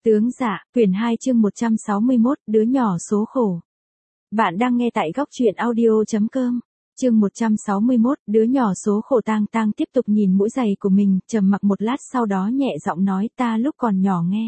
Tướng dạ, quyển 2 chương 161, đứa nhỏ số khổ. Bạn đang nghe tại góc truyện audio.com. Chương 161, đứa nhỏ số khổ. Tang tiếp tục nhìn mũi giày của mình, trầm mặc một lát sau đó nhẹ giọng nói, ta lúc còn nhỏ nghe.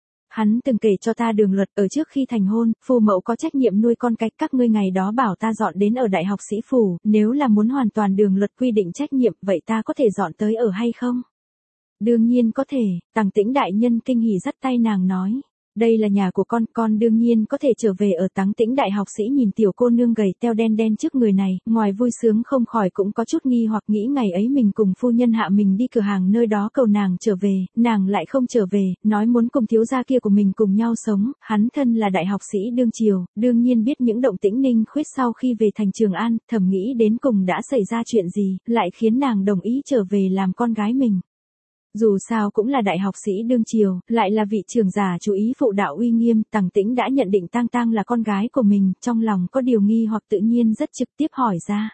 Hắn từng kể cho ta đường luật, ở trước khi thành hôn, phù mẫu có trách nhiệm nuôi con cái, các ngươi ngày đó bảo ta dọn đến ở Đại học Sĩ Phủ, nếu là muốn hoàn toàn đường luật quy định trách nhiệm, vậy ta có thể dọn tới ở hay không? Đương nhiên có thể, Tằng Tĩnh đại nhân kinh hỉ dắt tay nàng nói. Đây là nhà của con đương nhiên có thể trở về ở. Tằng Tĩnh đại học sĩ nhìn tiểu cô nương gầy teo đen trước người này, ngoài vui sướng không khỏi cũng có chút nghi hoặc, nghĩ ngày ấy mình cùng phu nhân hạ mình đi cửa hàng nơi đó cầu nàng trở về, nàng lại không trở về, nói muốn cùng thiếu gia kia của mình cùng nhau sống, hắn thân là đại học sĩ đương triều, đương nhiên biết những động tĩnh Ninh Khuyết sau khi về thành Trường An, thầm nghĩ đến cùng đã xảy ra chuyện gì, lại khiến nàng đồng ý trở về làm con gái mình. Dù sao cũng là đại học sĩ đương triều, lại là vị trưởng giả chú ý phụ đạo uy nghiêm, Tằng Tĩnh đã nhận định Tang là con gái của mình, trong lòng có điều nghi hoặc tự nhiên rất trực tiếp hỏi ra.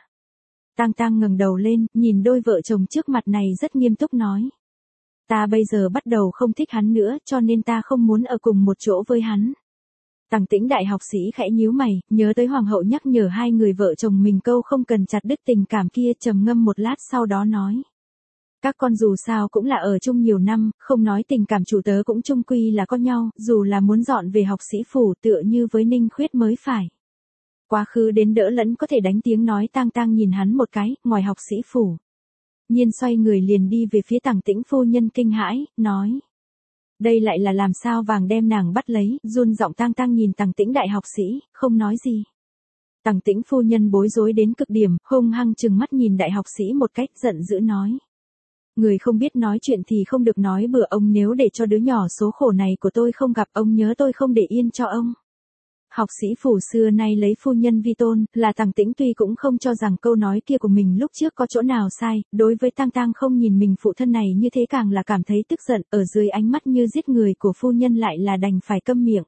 Tang ngẩng đầu lên, nhìn đôi vợ chồng trước mặt này rất nghiêm túc nói. Ta bây giờ bắt đầu không thích hắn nữa, cho nên ta không muốn ở cùng một chỗ với hắn. Tằng Tĩnh đại học sĩ khẽ nhíu mày, nhớ tới hoàng hậu nhắc nhở hai người vợ chồng mình câu không cần chặt đứt tình cảm kia, trầm ngâm một lát sau đó nói. Các con dù sao cũng là ở chung nhiều năm, không nói tình cảm chủ tớ cũng chung quy là con nhau, dù là muốn dọn về học sĩ phủ tựa như với Ninh Khuyết mới phải. Quá khứ đến đỡ lẫn có thể đánh tiếng nói. Tang nhìn hắn một cái, ngoài học sĩ phủ. Nhiên xoay người liền đi về phía Tằng Tĩnh phu nhân kinh hãi, nói. Đây lại là làm sao vàng đem nàng bắt lấy, run giọng. Tang nhìn Tằng Tĩnh đại học sĩ, không nói gì. Tằng Tĩnh phu nhân bối rối đến cực điểm, hung hăng trừng mắt nhìn đại học sĩ một cách giận dữ nói. Người không biết nói chuyện thì không được nói bừa, ông nếu để cho đứa nhỏ số khổ này của tôi không gặp ông nhớ tôi không để yên cho ông. Học sĩ phủ xưa nay lấy phu nhân vi tôn, là Tằng Tĩnh tuy cũng không cho rằng câu nói kia của mình lúc trước có chỗ nào sai, đối với Tang không nhìn mình phụ thân này như thế càng là cảm thấy tức giận, ở dưới ánh mắt như giết người của phu nhân lại là đành phải câm miệng.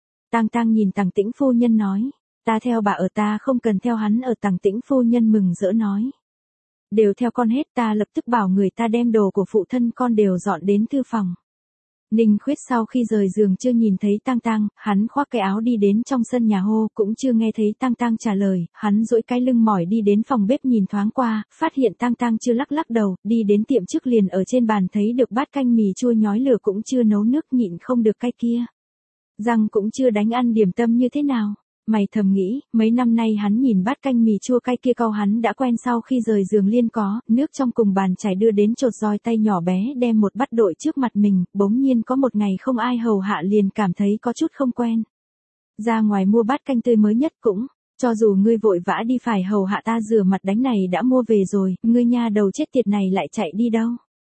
Tang nhìn Tằng Tĩnh phu nhân nói, ta theo bà ở, ta không cần theo hắn ở. Tằng Tĩnh phu nhân mừng rỡ nói. Đều theo con hết, ta lập tức bảo người ta đem đồ của phụ thân con đều dọn đến thư phòng. Ninh Khuyết sau khi rời giường chưa nhìn thấy Tang, hắn khoác cái áo đi đến trong sân nhà hô, cũng chưa nghe thấy Tang trả lời, hắn duỗi cái lưng mỏi đi đến phòng bếp nhìn thoáng qua, phát hiện Tang chưa lắc đầu, đi đến tiệm trước liền ở trên bàn thấy được bát canh mì chua nhói lửa cũng chưa nấu nước, nhịn không được cái kia. Răng cũng chưa đánh, ăn điểm tâm như thế nào. Mày thầm nghĩ, mấy năm nay hắn nhìn bát canh mì chua cay kia cau hắn đã quen, sau khi rời giường liên có, nước trong cùng bàn chảy đưa đến chột roi tay nhỏ bé đem một bát đội trước mặt mình, bỗng nhiên có một ngày không ai hầu hạ liền cảm thấy có chút không quen. Ra ngoài mua bát canh tươi mới nhất cũng, cho dù ngươi vội vã đi phải hầu hạ ta rửa mặt đánh này đã mua về rồi, ngươi nha đầu chết tiệt này lại chạy đi đâu.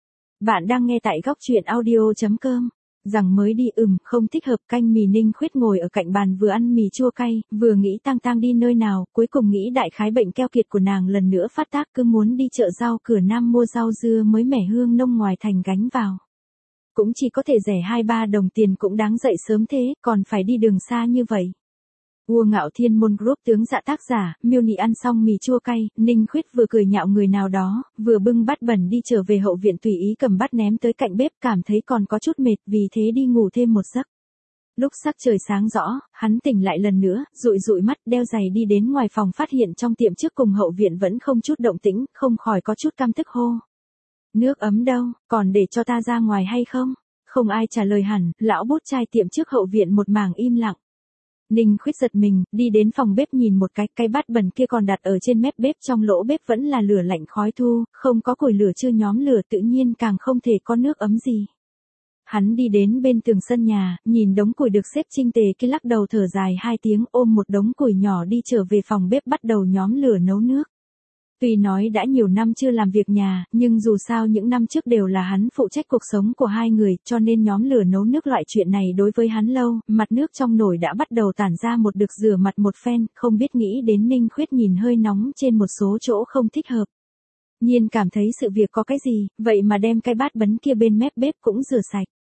Bạn đang nghe tại góc truyện audio.com. Rằng mới đi không thích hợp. Canh mì. Ninh Khuyết ngồi ở cạnh bàn vừa ăn mì chua cay, vừa nghĩ Tang đi nơi nào, cuối cùng nghĩ đại khái bệnh keo kiệt của nàng lần nữa phát tác, cứ muốn đi chợ rau cửa Nam mua rau dưa mới mẻ hương nông ngoài thành gánh vào. Cũng chỉ có thể rẻ 2-3 đồng tiền, cũng đáng dậy sớm thế, còn phải đi đường xa như vậy. Vua Ngạo Thiên Môn Group tướng dạ tác giả, miêu nị ăn xong mì chua cay, Ninh Khuyết vừa cười nhạo người nào đó, vừa bưng bát bẩn đi trở về hậu viện, tùy ý cầm bát ném tới cạnh bếp, cảm thấy còn có chút mệt, vì thế đi ngủ thêm một giấc. Lúc sắc trời sáng rõ, hắn tỉnh lại lần nữa, dụi mắt, đeo giày đi đến ngoài phòng, phát hiện trong tiệm trước cùng hậu viện vẫn không chút động tĩnh, không khỏi có chút căm tức hô. Nước ấm đâu, còn để cho ta ra ngoài hay không? Không ai trả lời hẳn, lão bút trai tiệm trước hậu viện một mảng im lặng. Ninh Khuyết giật mình, đi đến phòng bếp nhìn một cái bát bẩn kia còn đặt ở trên mép bếp, trong lỗ bếp vẫn là lửa lạnh khói thu, không có củi lửa chưa nhóm lửa, tự nhiên càng không thể có nước ấm gì. Hắn đi đến bên tường sân nhà, nhìn đống củi được xếp chỉnh tề kia, lắc đầu thở dài 2 tiếng, ôm một đống củi nhỏ đi trở về phòng bếp, bắt đầu nhóm lửa nấu nước. Tuy nói đã nhiều năm chưa làm việc nhà, nhưng dù sao những năm trước đều là hắn phụ trách cuộc sống của hai người, cho nên nhóm lửa nấu nước loại chuyện này đối với hắn lâu, mặt nước trong nồi đã bắt đầu tản ra một được, rửa mặt một phen, không biết nghĩ đến Ninh Khuyết nhìn hơi nóng trên một số chỗ không thích hợp. Nhiên cảm thấy sự việc có cái gì, vậy mà đem cái bát bẩn kia bên mép bếp cũng rửa sạch.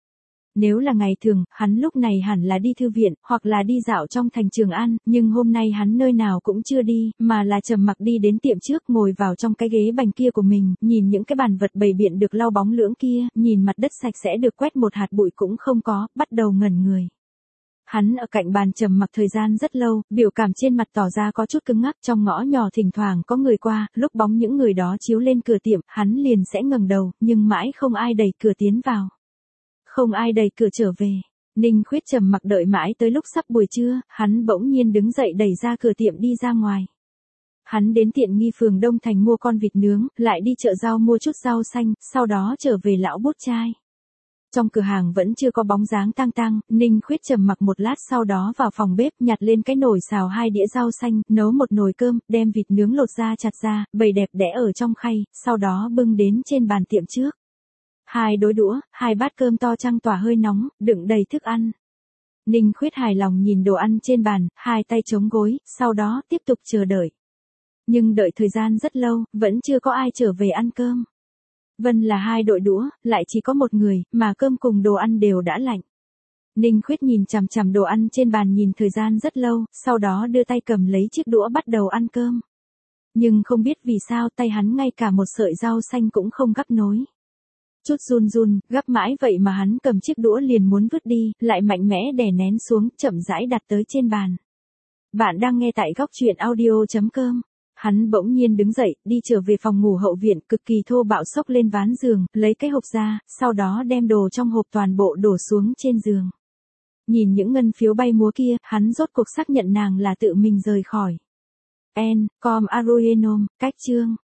Nếu là ngày thường, hắn lúc này hẳn là đi thư viện, hoặc là đi dạo trong thành Trường An, nhưng hôm nay hắn nơi nào cũng chưa đi, mà là trầm mặc đi đến tiệm trước ngồi vào trong cái ghế bành kia của mình, nhìn những cái bàn vật bày biện được lau bóng lưỡng kia, nhìn mặt đất sạch sẽ được quét một hạt bụi cũng không có, bắt đầu ngẩn người. Hắn ở cạnh bàn trầm mặc thời gian rất lâu, biểu cảm trên mặt tỏ ra có chút cứng ngắc, trong ngõ nhỏ thỉnh thoảng có người qua, lúc bóng những người đó chiếu lên cửa tiệm, hắn liền sẽ ngẩng đầu, nhưng mãi không ai đẩy cửa tiến vào. Không ai đẩy cửa trở về. Ninh Khuyết trầm mặc đợi mãi tới lúc sắp buổi trưa, hắn bỗng nhiên đứng dậy đẩy ra cửa tiệm đi ra ngoài. Hắn đến tiện nghi phường Đông Thành mua con vịt nướng, lại đi chợ rau mua chút rau xanh, sau đó trở về lão bút trai. Trong cửa hàng vẫn chưa có bóng dáng Tang Tang, Ninh Khuyết trầm mặc một lát sau đó vào phòng bếp nhặt lên cái nồi xào 2 đĩa rau xanh, nấu một nồi cơm, đem vịt nướng lột ra chặt ra, bày đẹp đẽ ở trong khay, sau đó bưng đến trên bàn tiệm trước. 2 đôi đũa, 2 bát cơm to trăng tỏa hơi nóng, đựng đầy thức ăn. Ninh Khuyết hài lòng nhìn đồ ăn trên bàn, 2 tay chống gối, sau đó tiếp tục chờ đợi. Nhưng đợi thời gian rất lâu, vẫn chưa có ai trở về ăn cơm. Vân là 2 đội đũa, lại chỉ có một người, mà cơm cùng đồ ăn đều đã lạnh. Ninh Khuyết nhìn chằm chằm đồ ăn trên bàn nhìn thời gian rất lâu, sau đó đưa tay cầm lấy chiếc đũa bắt đầu ăn cơm. Nhưng không biết vì sao tay hắn ngay cả một sợi rau xanh cũng không gắp nối. Chút run run, gắp mãi vậy mà hắn cầm chiếc đũa liền muốn vứt đi, lại mạnh mẽ đè nén xuống, chậm rãi đặt tới trên bàn. Bạn đang nghe tại góc truyện audio.com. Hắn bỗng nhiên đứng dậy, đi trở về phòng ngủ hậu viện, cực kỳ thô bạo xốc lên ván giường, lấy cái hộp ra, sau đó đem đồ trong hộp toàn bộ đổ xuống trên giường. Nhìn những ngân phiếu bay múa kia, hắn rốt cuộc xác nhận nàng là tự mình rời khỏi. Com Aruenom, cách chương.